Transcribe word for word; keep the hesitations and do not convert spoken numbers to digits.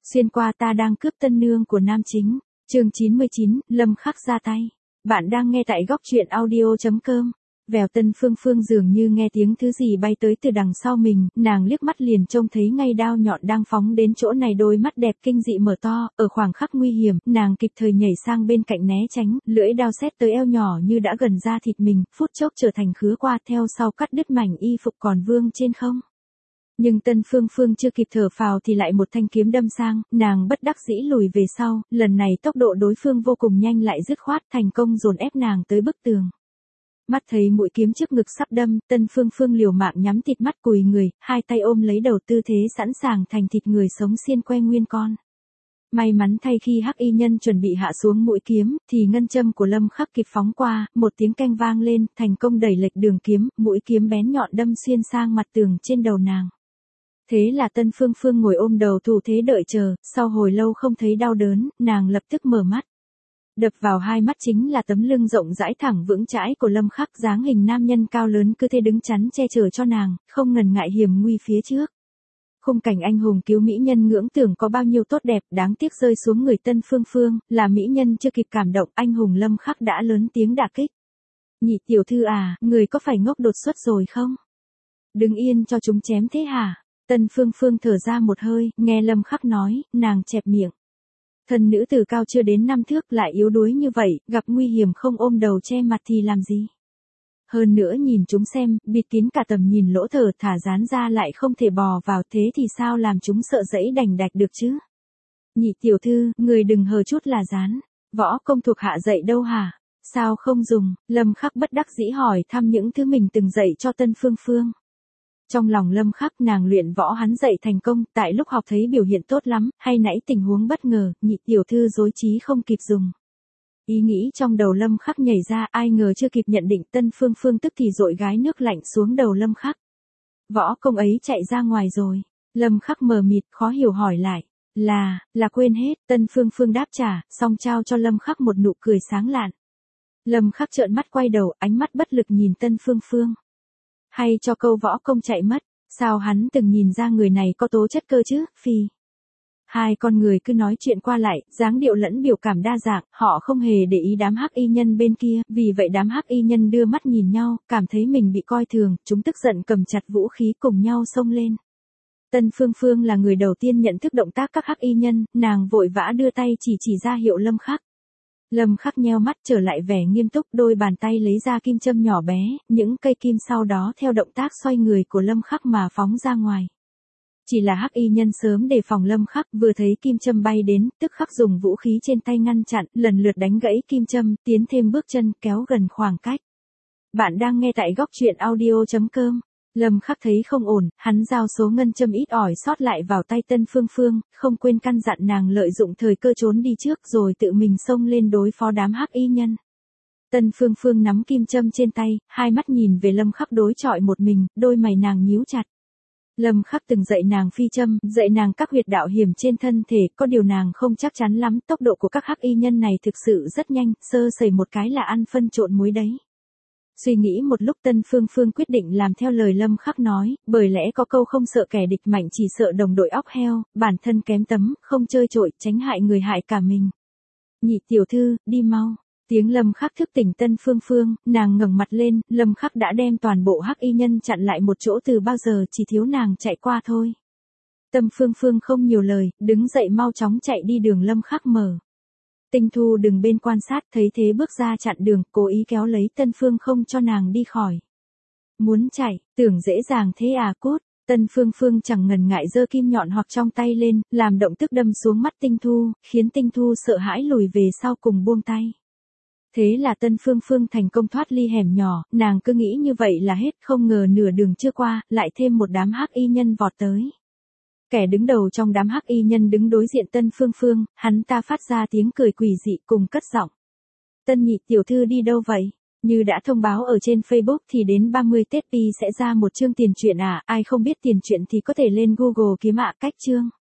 Xuyên qua ta đang cướp tân nương của nam chính. Chương chín mươi chín, Lâm Khắc ra tay. Bạn đang nghe tại góc truyện audio chấm com. Vèo, Tân Phương Phương dường như nghe tiếng thứ gì bay tới từ đằng sau mình, nàng liếc mắt liền trông thấy ngay đao nhọn đang phóng đến chỗ này, đôi mắt đẹp kinh dị mở to, ở khoảng khắc nguy hiểm, nàng kịp thời nhảy sang bên cạnh né tránh, lưỡi đao xét tới eo nhỏ như đã gần ra thịt mình, phút chốc trở thành khứa qua, theo sau cắt đứt mảnh y phục còn vương trên không. Nhưng Tân Phương Phương chưa kịp thở phào thì lại một thanh kiếm đâm sang, nàng bất đắc dĩ lùi về sau, lần này tốc độ đối phương vô cùng nhanh lại dứt khoát, thành công dồn ép nàng tới bức tường. Mắt thấy mũi kiếm trước ngực sắp đâm, Tân Phương Phương liều mạng nhắm thịt mắt cùi người, hai tay ôm lấy đầu, tư thế sẵn sàng thành thịt người sống xiên que nguyên con. May mắn thay khi hắc y nhân chuẩn bị hạ xuống mũi kiếm, thì ngân châm của Lâm Khắc kịp phóng qua, một tiếng keng vang lên, thành công đẩy lệch đường kiếm, mũi kiếm bén nhọn đâm xuyên sang mặt tường trên đầu nàng. Thế là Tân Phương Phương ngồi ôm đầu thủ thế đợi chờ, sau hồi lâu không thấy đau đớn, nàng lập tức mở mắt. Đập vào hai mắt chính là tấm lưng rộng rãi thẳng vững chãi của Lâm Khắc, dáng hình nam nhân cao lớn cứ thế đứng chắn che chở cho nàng, không ngần ngại hiểm nguy phía trước. Khung cảnh anh hùng cứu mỹ nhân ngưỡng tưởng có bao nhiêu tốt đẹp, đáng tiếc rơi xuống người Tân Phương Phương, là mỹ nhân chưa kịp cảm động, anh hùng Lâm Khắc đã lớn tiếng đả kích. Nhị tiểu thư à, người có phải ngốc đột xuất rồi không? Đứng yên cho chúng chém thế hả? Tân Phương Phương thở ra một hơi, nghe Lâm Khắc nói, nàng chẹp miệng. Thân nữ từ cao chưa đến năm thước lại yếu đuối như vậy, gặp nguy hiểm không ôm đầu che mặt thì làm gì? Hơn nữa nhìn chúng xem, bịt kín cả tầm nhìn lỗ thở, thả dán ra lại không thể bò vào, thế thì sao làm chúng sợ dẫy đành đạch được chứ? Nhị tiểu thư, người đừng hờ chút là dán. Võ công thuộc hạ dạy đâu hả? Sao không dùng? Lâm Khắc bất đắc dĩ hỏi thăm những thứ mình từng dạy cho Tân Phương Phương. Trong lòng Lâm Khắc, nàng luyện võ hắn dạy thành công, tại lúc học thấy biểu hiện tốt lắm, hay nãy tình huống bất ngờ, nhị tiểu thư rối trí không kịp dùng. Ý nghĩ trong đầu Lâm Khắc nhảy ra, ai ngờ chưa kịp nhận định, Tân Phương Phương tức thì dội gái nước lạnh xuống đầu Lâm Khắc. Võ công ấy chạy ra ngoài rồi. Lâm Khắc mờ mịt, khó hiểu hỏi lại. Là, là quên hết. Tân Phương Phương đáp trả, xong trao cho Lâm Khắc một nụ cười sáng lạn. Lâm Khắc trợn mắt quay đầu, ánh mắt bất lực nhìn Tân Phương Phương. Hay cho câu võ công chạy mất, sao hắn từng nhìn ra người này có tố chất cơ chứ, phi. Hai con người cứ nói chuyện qua lại, dáng điệu lẫn biểu cảm đa dạng, họ không hề để ý đám hắc y nhân bên kia, vì vậy đám hắc y nhân đưa mắt nhìn nhau, cảm thấy mình bị coi thường, chúng tức giận cầm chặt vũ khí cùng nhau xông lên. Tân Phương Phương là người đầu tiên nhận thức động tác các hắc y nhân, nàng vội vã đưa tay chỉ chỉ ra hiệu Lâm Khắc. Lâm Khắc nheo mắt trở lại vẻ nghiêm túc, đôi bàn tay lấy ra kim châm nhỏ bé, những cây kim sau đó theo động tác xoay người của Lâm Khắc mà phóng ra ngoài. Chỉ là hắc y nhân sớm đề phòng Lâm Khắc, vừa thấy kim châm bay đến, tức khắc dùng vũ khí trên tay ngăn chặn, lần lượt đánh gãy kim châm, tiến thêm bước chân, kéo gần khoảng cách. Bạn đang nghe tại góc truyện audio chấm com. Lâm Khắc thấy không ổn, hắn giao số ngân châm ít ỏi sót lại vào tay Tân Phương Phương, không quên căn dặn nàng lợi dụng thời cơ trốn đi trước rồi tự mình xông lên đối phó đám hắc y nhân. Tân Phương Phương nắm kim châm trên tay, hai mắt nhìn về Lâm Khắc đối chọi một mình, đôi mày nàng nhíu chặt. Lâm Khắc từng dạy nàng phi châm, dạy nàng các huyệt đạo hiểm trên thân thể, có điều nàng không chắc chắn lắm, tốc độ của các hắc y nhân này thực sự rất nhanh, sơ sẩy một cái là ăn phân trộn muối đấy. Suy nghĩ một lúc, Tân Phương Phương quyết định làm theo lời Lâm Khắc nói, bởi lẽ có câu không sợ kẻ địch mạnh chỉ sợ đồng đội óc heo, bản thân kém tấm, không chơi trội, tránh hại người hại cả mình. Nhị tiểu thư, đi mau. Tiếng Lâm Khắc thức tỉnh Tân Phương Phương, nàng ngẩng mặt lên, Lâm Khắc đã đem toàn bộ hắc y nhân chặn lại một chỗ từ bao giờ, chỉ thiếu nàng chạy qua thôi. Tân Phương Phương không nhiều lời, đứng dậy mau chóng chạy đi đường Lâm Khắc mở. Tinh Thu đứng bên quan sát, thấy thế bước ra chặn đường, cố ý kéo lấy Tân Phương không cho nàng đi khỏi. Muốn chạy, tưởng dễ dàng thế à cút. Tân Phương Phương chẳng ngần ngại giơ kim nhọn hoặc trong tay lên, làm động tức đâm xuống mắt Tinh Thu, khiến Tinh Thu sợ hãi lùi về sau cùng buông tay. Thế là Tân Phương Phương thành công thoát ly hẻm nhỏ, nàng cứ nghĩ như vậy là hết, không ngờ nửa đường chưa qua, lại thêm một đám hắc y nhân vọt tới. Kẻ đứng đầu trong đám hắc y nhân đứng đối diện Tân Phương Phương, hắn ta phát ra tiếng cười quỷ dị cùng cất giọng. Tân nhị tiểu thư đi đâu vậy? Như đã thông báo ở trên Facebook thì đến ba mươi Tết Pi sẽ ra một chương tiền truyện à, ai không biết tiền truyện thì có thể lên Google kiếm ạ cách chương.